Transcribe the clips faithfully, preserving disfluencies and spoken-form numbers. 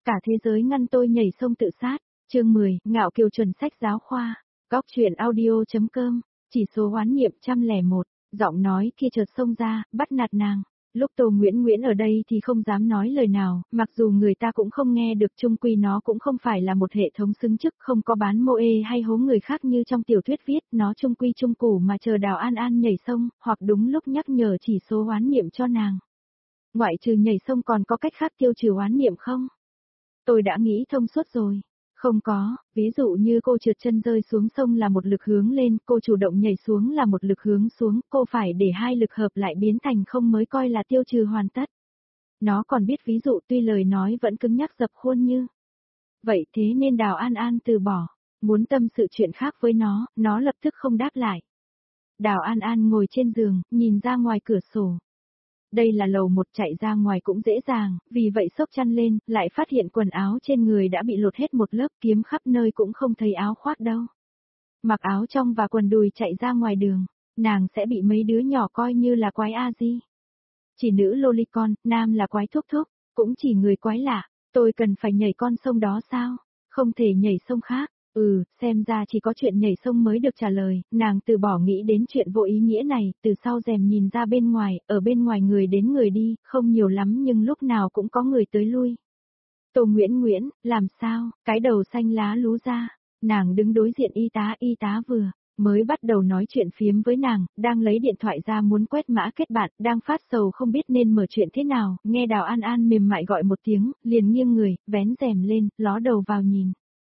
Cả thế giới ngăn tôi nhảy sông tự sát. Chương mười, Ngạo Kiều chuẩn sách giáo khoa. Góc truyện audio.com. Chỉ số oán niệm một không một. Giọng nói kia chợt xông ra, bắt nạt nàng. Lúc Tô Nguyễn Nguyễn ở đây thì không dám nói lời nào, mặc dù người ta cũng không nghe được, chung quy nó cũng không phải là một hệ thống xứng chức, không có bán mô ê hay hố người khác như trong tiểu thuyết viết, nó chung quy chung củ mà chờ Đào An An nhảy sông, hoặc đúng lúc nhắc nhở chỉ số oán niệm cho nàng. Ngoại trừ nhảy sông còn có cách khác tiêu trừ oán niệm không? Tôi đã nghĩ thông suốt rồi. Không có, ví dụ như cô trượt chân rơi xuống sông là một lực hướng lên, cô chủ động nhảy xuống là một lực hướng xuống, cô phải để hai lực hợp lại biến thành không mới coi là tiêu trừ hoàn tất. Nó còn biết ví dụ, tuy lời nói vẫn cứng nhắc dập khuôn như. Vậy thế nên Đào An An từ bỏ, muốn tâm sự chuyện khác với nó, nó lập tức không đáp lại. Đào An An ngồi trên giường, nhìn ra ngoài cửa sổ. Đây là lầu một, chạy ra ngoài cũng dễ dàng, vì vậy xốc chăn lên, lại phát hiện quần áo trên người đã bị lột hết một lớp, kiếm khắp nơi cũng không thấy áo khoác đâu. Mặc áo trong và quần đùi chạy ra ngoài đường, nàng sẽ bị mấy đứa nhỏ coi như là quái a di. Chỉ nữ lolicon, nam là quái thúc thúc, cũng chỉ người quái lạ. Tôi cần phải nhảy con sông đó sao? Không thể nhảy sông khác. Ừ, xem ra chỉ có chuyện nhảy sông mới được trả lời, nàng từ bỏ nghĩ đến chuyện vô ý nghĩa này, từ sau rèm nhìn ra bên ngoài, ở bên ngoài người đến người đi, không nhiều lắm nhưng lúc nào cũng có người tới lui. Tô Nguyễn Nguyễn, làm sao, cái đầu xanh lá lú ra, nàng đứng đối diện y tá, y tá vừa mới bắt đầu nói chuyện phiếm với nàng, đang lấy điện thoại ra muốn quét mã kết bạn, đang phát sầu không biết nên mở chuyện thế nào, nghe Đào An An mềm mại gọi một tiếng, liền nghiêng người, vén rèm lên, ló đầu vào nhìn.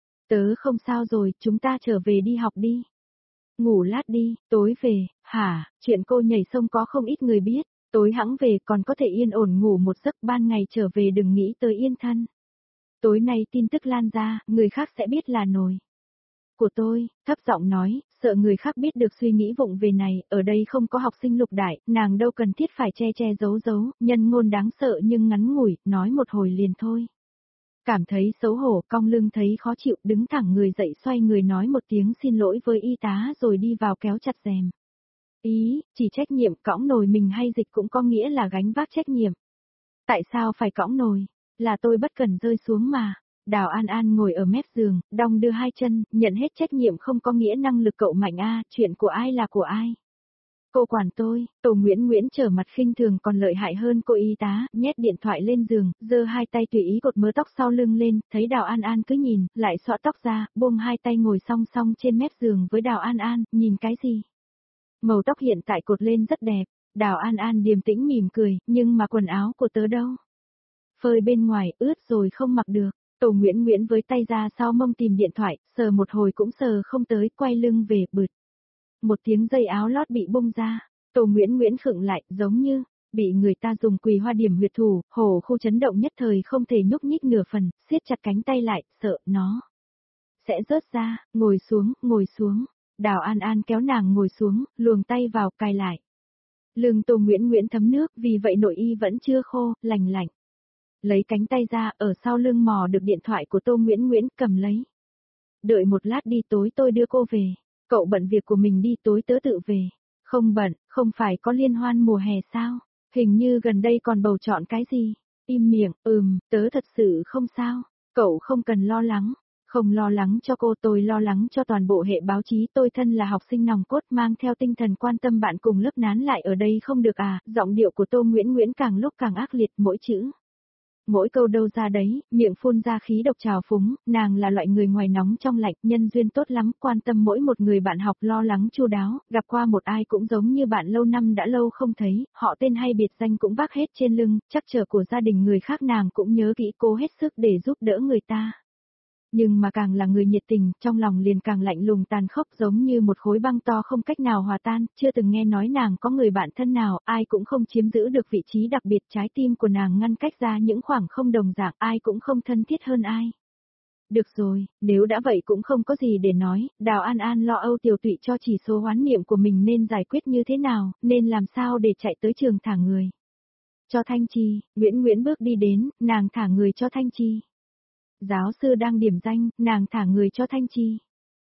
Tớ không sao rồi, chúng ta trở về đi học đi. Ngủ lát đi, tối về, hả, chuyện cô nhảy sông có không ít người biết, tối hẵng về còn có thể yên ổn ngủ một giấc, ban ngày trở về đừng nghĩ tới yên thân. Tối nay tin tức lan ra, người khác sẽ biết là nổi của tôi, thấp giọng nói, sợ người khác biết được suy nghĩ vụng về này, ở đây không có học sinh lục đại, nàng đâu cần thiết phải che che giấu giấu, nhân ngôn đáng sợ nhưng ngắn ngủi, nói một hồi liền thôi. Cảm thấy xấu hổ, cong lưng thấy khó chịu, đứng thẳng người dậy xoay người nói một tiếng xin lỗi với y tá rồi đi vào kéo chặt rèm. Ý, chỉ trách nhiệm cõng nồi mình hay dịch cũng có nghĩa là gánh vác trách nhiệm. Tại sao phải cõng nồi? Là tôi bất cẩn rơi xuống mà. Đào An An ngồi ở mép giường, đong đưa hai chân, nhận hết trách nhiệm không có nghĩa năng lực cậu mạnh a, chuyện của ai là của ai. Cô quản tôi, Tô Nguyễn Nguyễn trở mặt khinh thường còn lợi hại hơn cô y tá, nhét điện thoại lên giường, giơ hai tay tùy ý cột mớ tóc sau lưng lên, thấy Đào An An cứ nhìn, lại xõa tóc ra, buông hai tay ngồi song song trên mép giường với Đào An An, nhìn cái gì? Màu tóc hiện tại cột lên rất đẹp, Đào An An điềm tĩnh mỉm cười, nhưng mà quần áo của tớ đâu? Phơi bên ngoài, ướt rồi không mặc được. Tô Nguyễn Nguyễn với tay ra sau mông tìm điện thoại, sờ một hồi cũng sờ không tới, quay lưng về, bực. Một tiếng dây áo lót bị bung ra, Tô Nguyễn Nguyễn khựng lại, giống như bị người ta dùng quỳ hoa điểm huyệt thủ, hổ khu chấn động nhất thời không thể nhúc nhích nửa phần, siết chặt cánh tay lại, sợ nó sẽ rớt ra, ngồi xuống, ngồi xuống. Đào An An kéo nàng ngồi xuống, luồng tay vào, cài lại. Lưng Tô Nguyễn Nguyễn thấm nước, vì vậy nội y vẫn chưa khô, lành lạnh. Lấy cánh tay ra, ở sau lưng mò được điện thoại của Tô Nguyễn Nguyễn, cầm lấy. Đợi một lát đi, tối tôi đưa cô về. Cậu bận việc của mình đi, tối tớ tự về. Không bận, không phải có liên hoan mùa hè sao? Hình như gần đây còn bầu chọn cái gì? Im miệng, ừm, tớ thật sự không sao. Cậu không cần lo lắng. Không lo lắng cho cô, tôi lo lắng cho toàn bộ hệ báo chí. Tôi thân là học sinh nòng cốt mang theo tinh thần quan tâm bạn cùng lớp nán lại ở đây không được à? Giọng điệu của Tô Nguyễn Nguyễn càng lúc càng ác liệt, mỗi chữ. Mỗi câu đâu ra đấy, miệng phun ra khí độc trào phúng, nàng là loại người ngoài nóng trong lạnh, nhân duyên tốt lắm, quan tâm mỗi một người bạn học, lo lắng chu đáo, gặp qua một ai cũng giống như bạn lâu năm đã lâu không thấy, họ tên hay biệt danh cũng vác hết trên lưng, chắc trở của gia đình người khác nàng cũng nhớ kỹ, cố hết sức để giúp đỡ người ta. Nhưng mà càng là người nhiệt tình, trong lòng liền càng lạnh lùng tàn khốc giống như một khối băng to không cách nào hòa tan, chưa từng nghe nói nàng có người bạn thân nào, ai cũng không chiếm giữ được vị trí đặc biệt, trái tim của nàng ngăn cách ra những khoảng không đồng dạng, ai cũng không thân thiết hơn ai. Được rồi, nếu đã vậy cũng không có gì để nói, Đào An An lo âu tiểu tụy cho chỉ số hoán niệm của mình nên giải quyết như thế nào, nên làm sao để chạy tới trường thả người. Cho Thanh Chi, Nguyễn Nguyễn bước đi đến, nàng thả người cho Thanh Chi. Giáo sư đang điểm danh, nàng thả người cho Thanh Chi.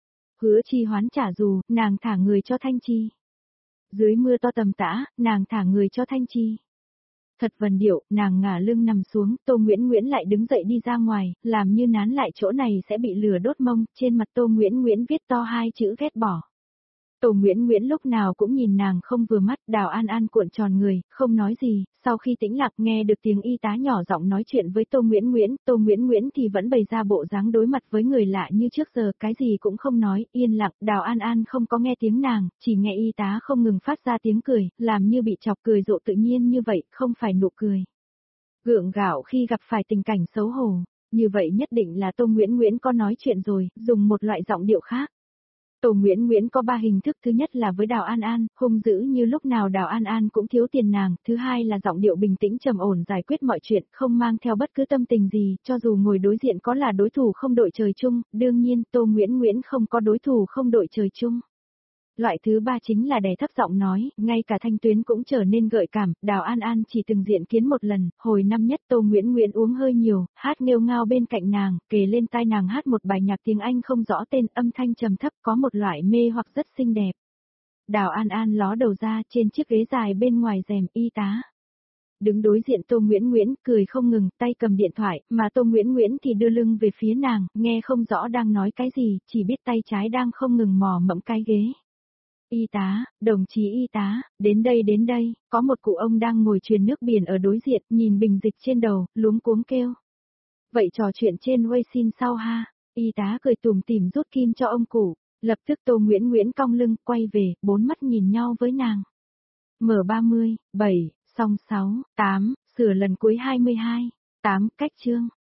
Hứa Chi hoán trả dù, nàng thả người cho Thanh Chi. Dưới mưa to tầm tã, nàng thả người cho Thanh Chi. Thật vần điệu, nàng ngả lưng nằm xuống, Tô Nguyễn Nguyễn lại đứng dậy đi ra ngoài, làm như nán lại chỗ này sẽ bị lửa đốt mông, trên mặt Tô Nguyễn Nguyễn viết to hai chữ ghét bỏ. Tô Nguyễn Nguyễn lúc nào cũng nhìn nàng không vừa mắt, Đào An An cuộn tròn người, không nói gì, sau khi tĩnh lặng nghe được tiếng y tá nhỏ giọng nói chuyện với Tô Nguyễn Nguyễn, Tô Nguyễn Nguyễn thì vẫn bày ra bộ dáng đối mặt với người lạ như trước giờ, cái gì cũng không nói, yên lặng, Đào An An không có nghe tiếng nàng, chỉ nghe y tá không ngừng phát ra tiếng cười, làm như bị chọc cười rộ tự nhiên như vậy, không phải nụ cười. Gượng gạo khi gặp phải tình cảnh xấu hổ, như vậy nhất định là Tô Nguyễn Nguyễn có nói chuyện rồi, dùng một loại giọng điệu khác. Tô Nguyễn Nguyễn có ba hình thức, thứ nhất là với Đào An An, hung dữ như lúc nào Đào An An cũng thiếu tiền nàng, thứ hai là giọng điệu bình tĩnh trầm ổn giải quyết mọi chuyện, không mang theo bất cứ tâm tình gì, cho dù ngồi đối diện có là đối thủ không đội trời chung, đương nhiên Tô Nguyễn Nguyễn không có đối thủ không đội trời chung. Loại thứ ba chính là đè thấp giọng nói, ngay cả thanh tuyến cũng trở nên gợi cảm, Đào An An chỉ từng diện kiến một lần, hồi năm nhất Tô Nguyễn Nguyễn uống hơi nhiều, hát nghêu ngao bên cạnh nàng, kề lên tai nàng hát một bài nhạc tiếng Anh không rõ tên, âm thanh trầm thấp có một loại mê hoặc rất xinh đẹp. Đào An An ló đầu ra trên chiếc ghế dài bên ngoài rèm, y tá đứng đối diện Tô Nguyễn Nguyễn, cười không ngừng, tay cầm điện thoại, mà Tô Nguyễn Nguyễn thì đưa lưng về phía nàng, nghe không rõ đang nói cái gì, chỉ biết tay trái đang không ngừng mò mẫm cái ghế. Y tá, đồng chí y tá, đến đây đến đây, có một cụ ông đang ngồi truyền nước biển ở đối diện, nhìn bình dịch trên đầu, luống cuống kêu. Vậy trò chuyện trên WeChat sau ha, y tá cười tủm tỉm rút kim cho ông cụ, lập tức Tô Nguyễn Nguyễn cong lưng, quay về, bốn mắt nhìn nhau với nàng. M ba mươi, bảy, song sáu, tám, sửa lần cuối hai mươi hai, tám, cách chương.